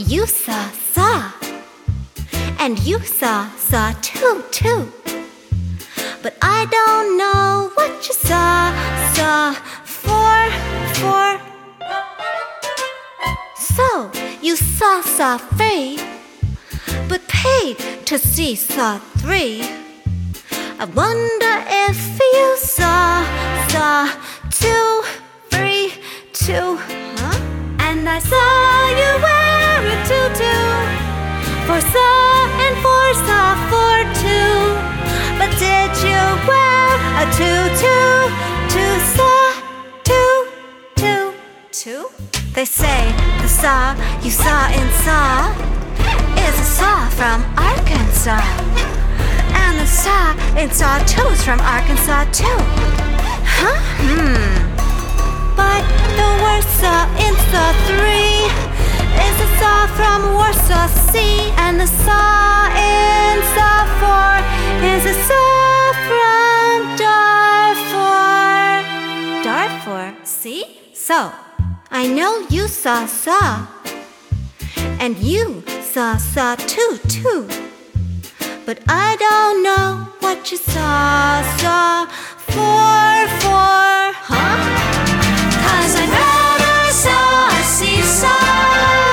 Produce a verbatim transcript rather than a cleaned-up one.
you saw saw, and you saw saw too too. But I don't know what you saw saw for for. So you saw saw three, but paid to see saw three. I wonder if you saw saw two, three, two, huh? And I saw you wear a tutu, for saw and for saw for two. But did you wear a tutu to saw two, two, two? They say the saw you saw in saw is a saw from Arkansas, and the saw in saw two's from Arkansas too. Huh? Hmm. But the worst saw in saw three is a saw from Warsaw Sea, and the saw in saw four is a saw from Darfur. Darfur, see? So, I know you saw saw, and you saw saw too too. But I don't know what you saw saw for for, huh? 'Cause I never saw a seesaw.